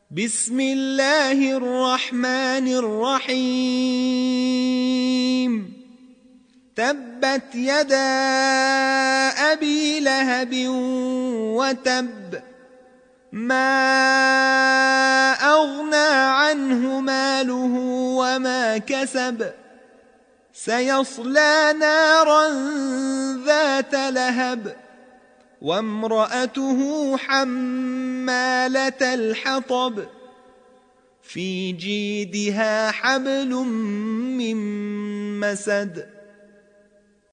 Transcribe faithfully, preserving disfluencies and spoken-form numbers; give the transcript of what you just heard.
بسم الله الرحمن الرحيم تبت يدا أبي لهب وتب ما أغنى عنه ماله وما كسب سيصلى نارا ذات لهب وامرأته حمالة الحطب في جيدها حبل من مسد